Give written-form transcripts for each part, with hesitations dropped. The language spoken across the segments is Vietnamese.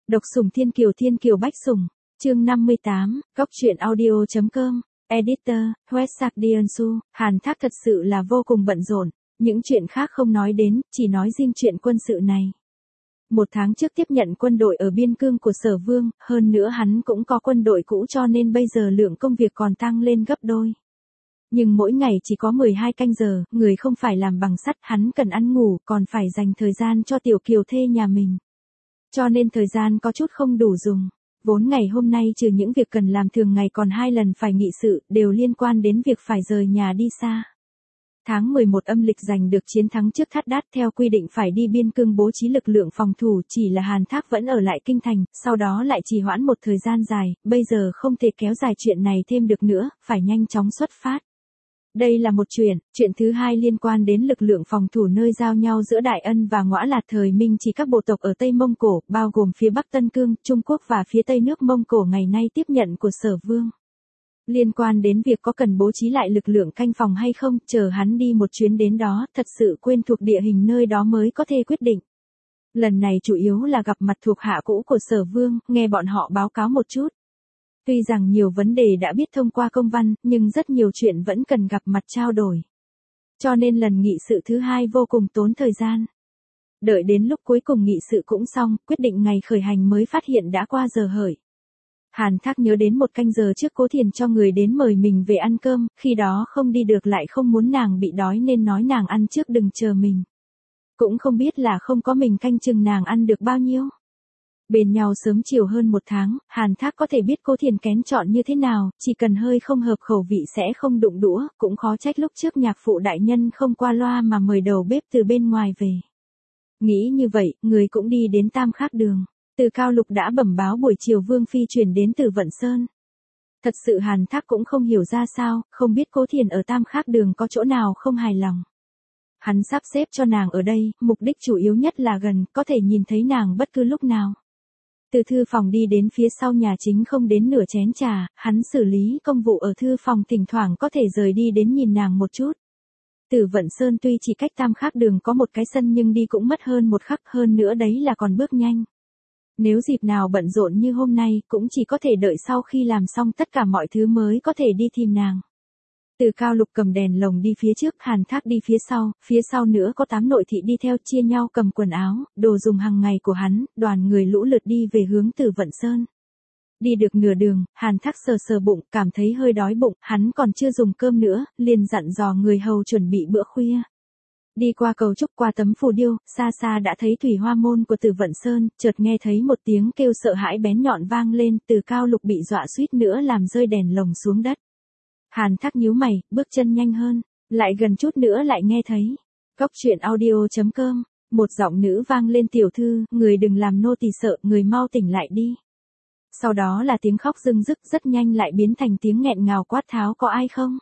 Độc sủng Thiên Kiều Bách Sủng, chương 58, góc truyện audio.com, editor, West Diansu, Hàn Thác thật sự là vô cùng bận rộn, những chuyện khác không nói đến, chỉ nói riêng chuyện quân sự này. 1 tháng trước tiếp nhận quân đội ở biên cương của Sở Vương, hơn nữa hắn cũng có quân đội cũ cho nên bây giờ lượng công việc còn tăng lên gấp đôi. Nhưng mỗi ngày chỉ có 12 canh giờ, người không phải làm bằng sắt, hắn cần ăn ngủ, còn phải dành thời gian cho tiểu kiều thê nhà mình. Cho nên thời gian có chút không đủ dùng. Vốn ngày hôm nay trừ những việc cần làm thường ngày còn 2 lần phải nghị sự, đều liên quan đến việc phải rời nhà đi xa. Tháng 11 âm lịch giành được chiến thắng trước Thát Đát, theo quy định phải đi biên cương bố trí lực lượng phòng thủ, chỉ là Hàn Thác vẫn ở lại kinh thành, sau đó lại trì hoãn một thời gian dài, bây giờ không thể kéo dài chuyện này thêm được nữa, phải nhanh chóng xuất phát. Đây là một chuyện thứ hai liên quan đến lực lượng phòng thủ nơi giao nhau giữa Đại Ân và Ngõa Lạt thời Minh Chỉ, các bộ tộc ở Tây Mông Cổ, bao gồm phía Bắc Tân Cương, Trung Quốc và phía Tây nước Mông Cổ ngày nay tiếp nhận của Sở Vương. Liên quan đến việc có cần bố trí lại lực lượng canh phòng hay không, chờ hắn đi một chuyến đến đó, thật sự quên thuộc địa hình nơi đó mới có thể quyết định. Lần này chủ yếu là gặp mặt thuộc hạ cũ của Sở Vương, nghe bọn họ báo cáo một chút. Tuy rằng nhiều vấn đề đã biết thông qua công văn, nhưng rất nhiều chuyện vẫn cần gặp mặt trao đổi. Cho nên lần nghị sự thứ hai vô cùng tốn thời gian. Đợi đến lúc cuối cùng nghị sự cũng xong, quyết định ngày khởi hành mới phát hiện đã qua giờ hởi. Hàn Thác nhớ đến 1 canh giờ trước Cố Thiền cho người đến mời mình về ăn cơm, khi đó không đi được lại không muốn nàng bị đói nên nói nàng ăn trước đừng chờ mình. Cũng không biết là không có mình canh chừng nàng ăn được bao nhiêu. Bên nhau sớm chiều hơn 1 tháng, Hàn Thác có thể biết Cố Thiền kén chọn như thế nào, chỉ cần hơi không hợp khẩu vị sẽ không đụng đũa, cũng khó trách lúc trước nhạc phụ đại nhân không qua loa mà mời đầu bếp từ bên ngoài về. Nghĩ như vậy, người cũng đi đến Tam Khắc Đường. Từ Cao Lục đã bẩm báo buổi chiều Vương Phi chuyển đến từ Vận Sơn. Thật sự Hàn Thác cũng không hiểu ra sao, không biết Cố Thiền ở Tam Khắc Đường có chỗ nào không hài lòng. Hắn sắp xếp cho nàng ở đây, mục đích chủ yếu nhất là gần, có thể nhìn thấy nàng bất cứ lúc nào. Từ thư phòng đi đến phía sau nhà chính không đến nửa chén trà, hắn xử lý công vụ ở thư phòng, thỉnh thoảng có thể rời đi đến nhìn nàng một chút. Từ Vận Sơn tuy chỉ cách Tam Khắc Đường có một cái sân nhưng đi cũng mất hơn 1 khắc, hơn nữa đấy là còn bước nhanh. Nếu dịp nào bận rộn như hôm nay, cũng chỉ có thể đợi sau khi làm xong tất cả mọi thứ mới có thể đi tìm nàng. Từ Cao Lục cầm đèn lồng đi phía trước, Hàn Thác đi phía sau nữa có 8 nội thị đi theo, chia nhau cầm quần áo, đồ dùng hàng ngày của hắn, đoàn người lũ lượt đi về hướng Từ Vận Sơn. Đi được nửa đường, Hàn Thác sờ bụng, cảm thấy hơi đói bụng, hắn còn chưa dùng cơm nữa, liền dặn dò người hầu chuẩn bị bữa khuya. Đi qua cầu trúc, qua tấm phù điêu, xa xa đã thấy thủy hoa môn của Từ Vận Sơn, chợt nghe thấy một tiếng kêu sợ hãi bén nhọn vang lên, Từ Cao Lục bị dọa suýt nữa làm rơi đèn lồng xuống đất. Hàn Thác nhíu mày, bước chân nhanh hơn, lại gần chút nữa lại nghe thấy. Góc truyện audio.com, một giọng nữ vang lên, tiểu thư, người đừng làm nô tỳ sợ, người mau tỉnh lại đi. Sau đó là tiếng khóc rưng rức, rất nhanh lại biến thành tiếng nghẹn ngào quát tháo, có ai không?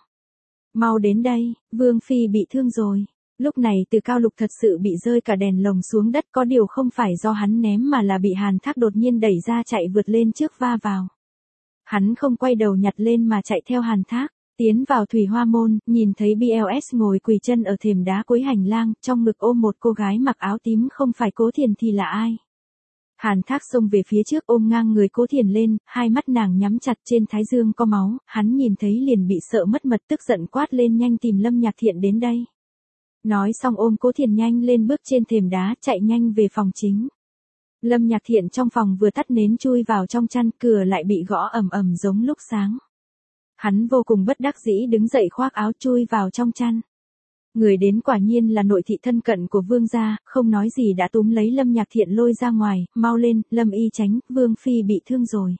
Mau đến đây, Vương Phi bị thương rồi. Lúc này Từ Cao Lục thật sự bị rơi cả đèn lồng xuống đất, có điều không phải do hắn ném mà là bị Hàn Thác đột nhiên đẩy ra chạy vượt lên trước va vào. Hắn không quay đầu nhặt lên mà chạy theo Hàn Thác, tiến vào thủy hoa môn, nhìn thấy BLS ngồi quỳ chân ở thềm đá cuối hành lang, trong ngực ôm một cô gái mặc áo tím, không phải Cố Thiền thì là ai? Hàn Thác xông về phía trước ôm ngang người Cố Thiền lên, hai mắt nàng nhắm chặt, trên thái dương có máu, hắn nhìn thấy liền bị sợ mất mật, tức giận quát lên, nhanh tìm Lâm Nhạc Thiện đến đây. Nói xong ôm Cố Thiền nhanh lên bước trên thềm đá, chạy nhanh về phòng chính. Lâm Nhạc Thiện trong phòng vừa tắt nến chui vào trong chăn, cửa lại bị gõ ầm ầm giống lúc sáng. Hắn vô cùng bất đắc dĩ đứng dậy khoác áo chui vào trong chăn. Người đến quả nhiên là nội thị thân cận của Vương gia, không nói gì đã túm lấy Lâm Nhạc Thiện lôi ra ngoài, mau lên, Lâm y tránh, Vương Phi bị thương rồi.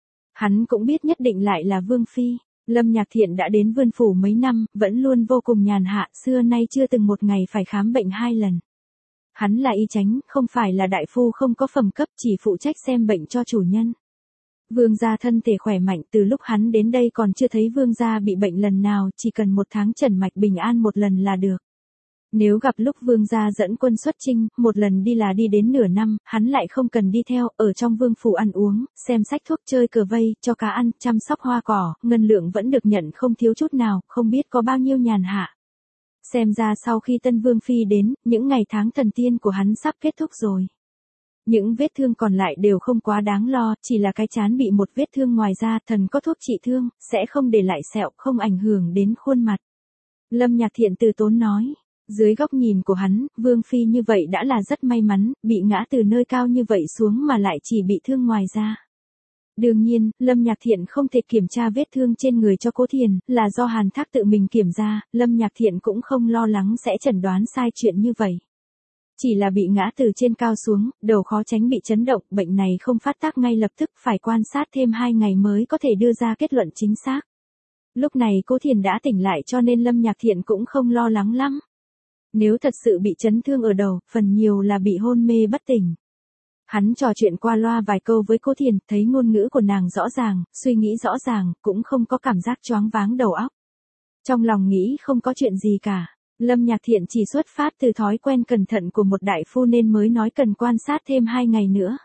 Hắn cũng biết nhất định lại là Vương Phi. Lâm Nhạc Thiện đã đến Vươn Phủ mấy năm, vẫn luôn vô cùng nhàn hạ, xưa nay chưa từng một ngày phải khám bệnh 2 lần. Hắn là y chánh, không phải là đại phu, không có phẩm cấp, chỉ phụ trách xem bệnh cho chủ nhân. Vương gia thân thể khỏe mạnh, từ lúc hắn đến đây còn chưa thấy Vương gia bị bệnh lần nào, chỉ cần 1 tháng trần mạch bình an một lần là được. Nếu gặp lúc Vương gia dẫn quân xuất chinh, một lần đi là đi đến nửa năm, hắn lại không cần đi theo, ở trong Vương Phủ ăn uống, xem sách thuốc, chơi cờ vây, cho cá ăn, chăm sóc hoa cỏ, ngân lượng vẫn được nhận không thiếu chút nào, không biết có bao nhiêu nhàn hạ. Xem ra sau khi Tân Vương Phi đến, những ngày tháng thần tiên của hắn sắp kết thúc rồi. Những vết thương còn lại đều không quá đáng lo, chỉ là cái trán bị một vết thương ngoài ra, thần có thuốc trị thương, sẽ không để lại sẹo, không ảnh hưởng đến khuôn mặt. Lâm Nhạc Thiện từ tốn nói. Dưới góc nhìn của hắn, Vương Phi như vậy đã là rất may mắn, bị ngã từ nơi cao như vậy xuống mà lại chỉ bị thương ngoài ra. Đương nhiên, Lâm Nhạc Thiện không thể kiểm tra vết thương trên người cho Cố Thiền, là do Hàn Thác tự mình kiểm ra, Lâm Nhạc Thiện cũng không lo lắng sẽ chẩn đoán sai chuyện như vậy. Chỉ là bị ngã từ trên cao xuống, đầu khó tránh bị chấn động, bệnh này không phát tác ngay lập tức, phải quan sát thêm 2 ngày mới có thể đưa ra kết luận chính xác. Lúc này Cố Thiền đã tỉnh lại cho nên Lâm Nhạc Thiện cũng không lo lắng lắm. Nếu thật sự bị chấn thương ở đầu, phần nhiều là bị hôn mê bất tỉnh. Hắn trò chuyện qua loa vài câu với Cố Thiền, thấy ngôn ngữ của nàng rõ ràng, suy nghĩ rõ ràng, cũng không có cảm giác choáng váng đầu óc. Trong lòng nghĩ không có chuyện gì cả. Lâm Nhạc Thiện chỉ xuất phát từ thói quen cẩn thận của một đại phu nên mới nói cần quan sát thêm 2 ngày nữa.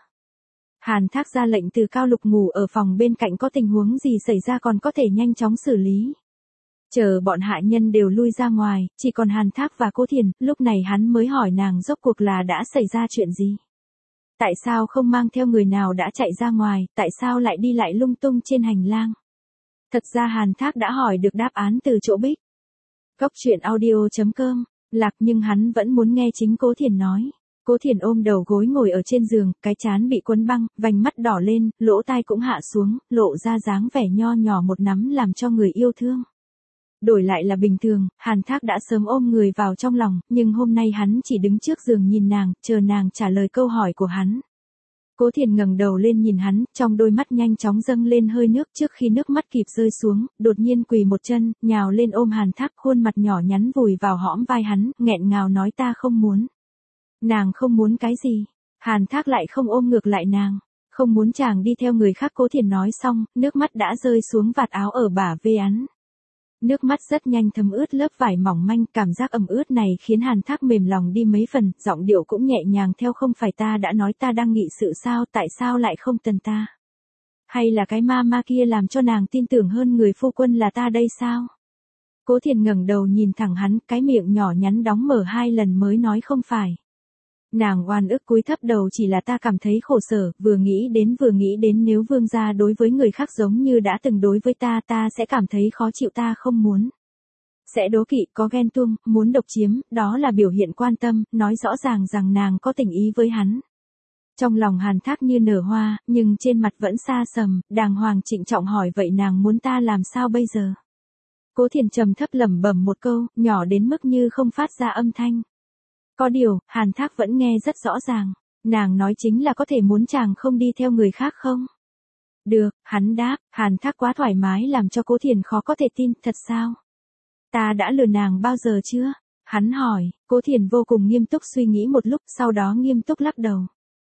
Hàn Thác ra lệnh từ Cao Lục ngủ ở phòng bên cạnh, có tình huống gì xảy ra còn có thể nhanh chóng xử lý. Chờ bọn hạ nhân đều lui ra ngoài, chỉ còn Hàn Thác và Cố Thiền, lúc này hắn mới hỏi nàng rốt cuộc là đã xảy ra chuyện gì. Tại sao không mang theo người nào đã chạy ra ngoài, tại sao lại đi lại lung tung trên hành lang. Thật ra Hàn Thác đã hỏi được đáp án từ chỗ Bích. Cóc truyện audio.com, lạc nhưng hắn vẫn muốn nghe chính Cố Thiền nói. Cố Thiền ôm đầu gối ngồi ở trên giường, cái trán bị quấn băng, vành mắt đỏ lên, lỗ tai cũng hạ xuống, lộ ra dáng vẻ nho nhỏ một nắm làm cho người yêu thương. Đổi lại là bình thường, Hàn Thác đã sớm ôm người vào trong lòng, nhưng hôm nay hắn chỉ đứng trước giường nhìn nàng, chờ nàng trả lời câu hỏi của hắn. Cố Thiền ngẩng đầu lên nhìn hắn, trong đôi mắt nhanh chóng dâng lên hơi nước, trước khi nước mắt kịp rơi xuống, đột nhiên quỳ một chân, nhào lên ôm Hàn Thác, khuôn mặt nhỏ nhắn vùi vào hõm vai hắn, nghẹn ngào nói ta không muốn. Nàng không muốn cái gì? Hàn Thác lại không ôm ngược lại nàng. Không muốn chàng đi theo người khác. Cố Thiền nói xong, nước mắt đã rơi xuống vạt áo ở bả vai hắn. Nước mắt rất nhanh thấm ướt lớp vải mỏng manh, cảm giác ẩm ướt này khiến Hàn Thác mềm lòng đi mấy phần, giọng điệu cũng nhẹ nhàng theo không phải ta đã nói ta đang nghị sự sao, tại sao lại không tần ta? Hay là cái ma kia làm cho nàng tin tưởng hơn người phu quân là ta đây sao? Cố Thiền ngẩng đầu nhìn thẳng hắn, cái miệng nhỏ nhắn đóng mở 2 lần mới nói không phải. Nàng oan ức cúi thấp đầu chỉ là ta cảm thấy khổ sở, vừa nghĩ đến nếu vương gia đối với người khác giống như đã từng đối với ta sẽ cảm thấy khó chịu ta không muốn. Sẽ đố kỵ, có ghen tuông, muốn độc chiếm, đó là biểu hiện quan tâm, nói rõ ràng rằng nàng có tình ý với hắn. Trong lòng Hàn Thác như nở hoa, nhưng trên mặt vẫn xa sầm, đàng hoàng trịnh trọng hỏi vậy nàng muốn ta làm sao bây giờ? Cố Thiền trầm thấp lẩm bẩm một câu, nhỏ đến mức như không phát ra âm thanh. Có điều, Hàn Thác vẫn nghe rất rõ ràng. Nàng nói chính là có thể muốn chàng không đi theo người khác không? Được, hắn đáp. Hàn Thác quá thoải mái làm cho Cố Thiền khó có thể tin, thật sao? Ta đã lừa nàng bao giờ chưa? Hắn hỏi. Cố Thiền vô cùng nghiêm túc suy nghĩ một lúc, sau đó nghiêm túc lắc đầu.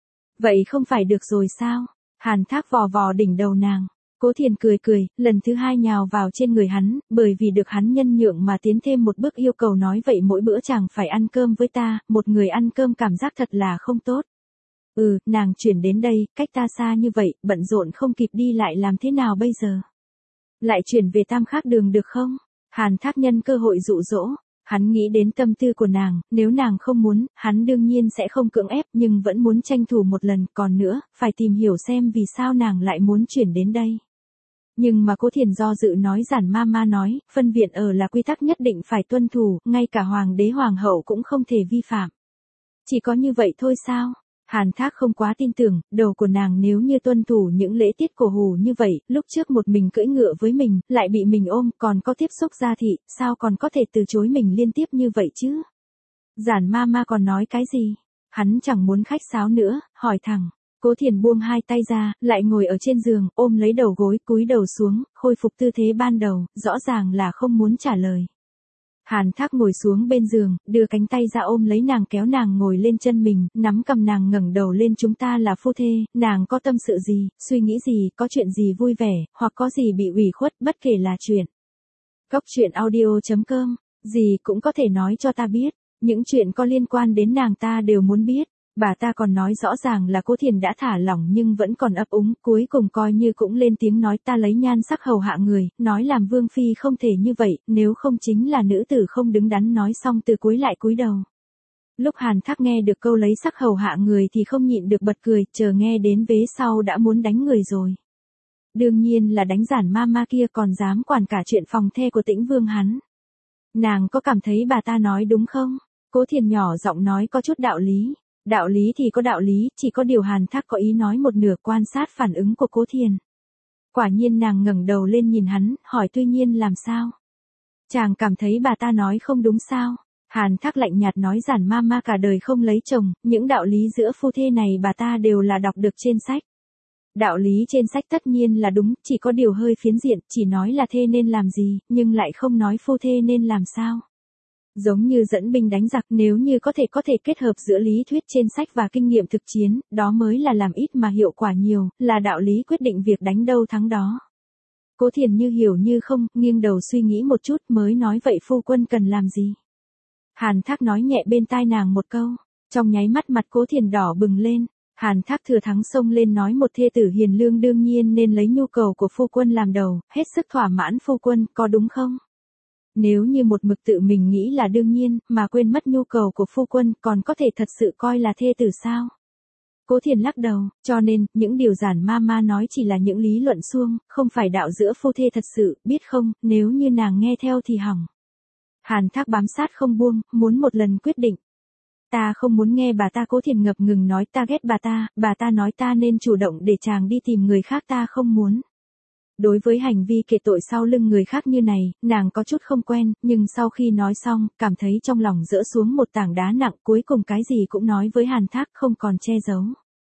Vậy không phải được rồi sao? Hàn Thác vò vò đỉnh đầu nàng. Cố Thiền cười, lần thứ 2 nhào vào trên người hắn, bởi vì được hắn nhân nhượng mà tiến thêm một bước yêu cầu nói vậy mỗi bữa chàng phải ăn cơm với ta, một người ăn cơm cảm giác thật là không tốt. Nàng chuyển đến đây, cách ta xa như vậy, bận rộn không kịp đi lại làm thế nào bây giờ? Lại chuyển về Tam Khác Đường được không? Hàn Thác nhân cơ hội dụ dỗ. Hắn nghĩ đến tâm tư của nàng, nếu nàng không muốn, hắn đương nhiên sẽ không cưỡng ép nhưng vẫn muốn tranh thủ một lần, còn nữa, phải tìm hiểu xem vì sao nàng lại muốn chuyển đến đây. Nhưng mà Cố Thiền do dự nói giản ma nói, phân viện ở là quy tắc nhất định phải tuân thủ, ngay cả hoàng đế hoàng hậu cũng không thể vi phạm. Chỉ có như vậy thôi sao? Hàn Thác không quá tin tưởng, đầu của nàng nếu như tuân thủ những lễ tiết cổ hủ như vậy, lúc trước một mình cưỡi ngựa với mình, lại bị mình ôm, còn có tiếp xúc gia thị, sao còn có thể từ chối mình liên tiếp như vậy chứ? Giản ma còn nói cái gì? Hắn chẳng muốn khách sáo nữa, hỏi thẳng. Cố Thiền buông 2 tay ra, lại ngồi ở trên giường, ôm lấy đầu gối, cúi đầu xuống, khôi phục tư thế ban đầu, rõ ràng là không muốn trả lời. Hàn Thác ngồi xuống bên giường, đưa cánh tay ra ôm lấy nàng kéo nàng ngồi lên chân mình, nắm cầm nàng ngẩng đầu lên chúng ta là phu thê, nàng có tâm sự gì, suy nghĩ gì, có chuyện gì vui vẻ, hoặc có gì bị ủy khuất, bất kể là chuyện. Cóc truyện audio.com, gì cũng có thể nói cho ta biết, những chuyện có liên quan đến nàng ta đều muốn biết. Bà ta còn nói rõ ràng là Cố Thiền đã thả lỏng nhưng vẫn còn ấp úng, cuối cùng coi như cũng lên tiếng nói ta lấy nhan sắc hầu hạ người, nói làm vương phi không thể như vậy, nếu không chính là nữ tử không đứng đắn nói xong từ cuối lại cúi đầu. Lúc Hàn Thác nghe được câu lấy sắc hầu hạ người thì không nhịn được bật cười, chờ nghe đến vế sau đã muốn đánh người rồi. Đương nhiên là đánh giản mama kia còn dám quản cả chuyện phòng the của Tĩnh Vương hắn. Nàng có cảm thấy bà ta nói đúng không? Cố Thiền nhỏ giọng nói có chút đạo lý. Đạo lý thì có đạo lý, chỉ có điều Hàn Thác có ý nói một nửa quan sát phản ứng của Cố Thiền. Quả nhiên nàng ngẩng đầu lên nhìn hắn, hỏi tuy nhiên làm sao? Chàng cảm thấy bà ta nói không đúng sao? Hàn Thác lạnh nhạt nói giản mama cả đời không lấy chồng, những đạo lý giữa phu thê này bà ta đều là đọc được trên sách. Đạo lý trên sách tất nhiên là đúng, chỉ có điều hơi phiến diện, chỉ nói là thê nên làm gì, nhưng lại không nói phu thê nên làm sao. Giống như dẫn binh đánh giặc, nếu như có thể kết hợp giữa lý thuyết trên sách và kinh nghiệm thực chiến, đó mới là làm ít mà hiệu quả nhiều, là đạo lý quyết định việc đánh đâu thắng đó. Cố Thiền như hiểu như không, nghiêng đầu suy nghĩ một chút mới nói vậy phu quân cần làm gì. Hàn Thác nói nhẹ bên tai nàng một câu, trong nháy mắt mặt Cố Thiền đỏ bừng lên. Hàn Thác thừa thắng xông lên nói một thê tử hiền lương đương nhiên nên lấy nhu cầu của phu quân làm đầu, hết sức thỏa mãn phu quân, có đúng không? Nếu như một mực tự mình nghĩ là đương nhiên, mà quên mất nhu cầu của phu quân, còn có thể thật sự coi là thê tử sao? Cố Thiền lắc đầu, cho nên, những điều giản mama nói chỉ là những lý luận suông, không phải đạo giữa phu thê thật sự, biết không, nếu như nàng nghe theo thì hỏng. Hàn Thác bám sát không buông, muốn một lần quyết định. Ta không muốn nghe bà ta. Cố Thiền ngập ngừng nói ta ghét bà ta nói ta nên chủ động để chàng đi tìm người khác, ta không muốn. Đối với hành vi kể tội sau lưng người khác như này, nàng có chút không quen, nhưng sau khi nói xong, cảm thấy trong lòng dỡ xuống một tảng đá nặng, cuối cùng cái gì cũng nói với Hàn Thác không còn che giấu.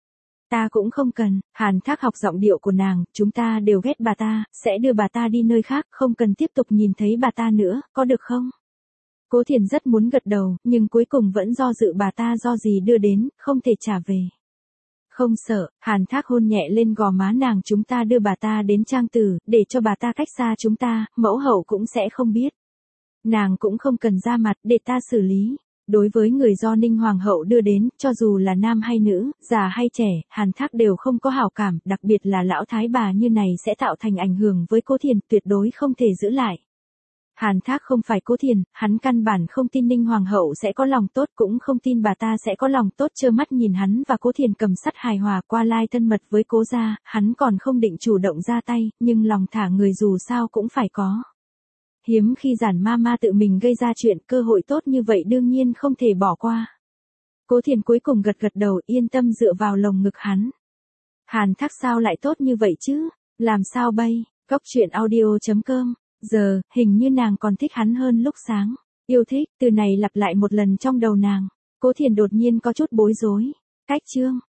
Ta cũng không cần. Hàn Thác học giọng điệu của nàng, chúng ta đều ghét bà ta, sẽ đưa bà ta đi nơi khác, không cần tiếp tục nhìn thấy bà ta nữa, có được không? Cố Thiền rất muốn gật đầu, nhưng cuối cùng vẫn do dự bà ta do gì đưa đến, không thể trả về. Không sợ. Hàn Thác hôn nhẹ lên gò má nàng, chúng ta đưa bà ta đến trang tử, để cho bà ta cách xa chúng ta, mẫu hậu cũng sẽ không biết. Nàng cũng không cần ra mặt, để ta xử lý. Đối với người do Ninh Hoàng hậu đưa đến, cho dù là nam hay nữ, già hay trẻ, Hàn Thác đều không có hảo cảm, đặc biệt là lão thái bà như này sẽ tạo thành ảnh hưởng với Cố Thiền, tuyệt đối không thể giữ lại. Hàn Thác không phải Cố Thiền, hắn căn bản không tin Ninh Hoàng hậu sẽ có lòng tốt, cũng không tin bà ta sẽ có lòng tốt, trơ mắt nhìn hắn và Cố Thiền cầm sắt hài hòa qua lai thân mật với Cố gia, hắn còn không định chủ động ra tay, nhưng lòng thả người dù sao cũng phải có. Hiếm khi giản mama tự mình gây ra chuyện, cơ hội tốt như vậy đương nhiên không thể bỏ qua. Cố Thiền cuối cùng gật đầu, yên tâm dựa vào lồng ngực hắn. Hàn Thác sao lại tốt như vậy chứ? Làm sao bây? Góc truyện audio.com. Giờ, hình như nàng còn thích hắn hơn lúc sáng. Yêu thích, từ này lặp lại một lần trong đầu nàng. Cố Thiền đột nhiên có chút bối rối. Cách chương.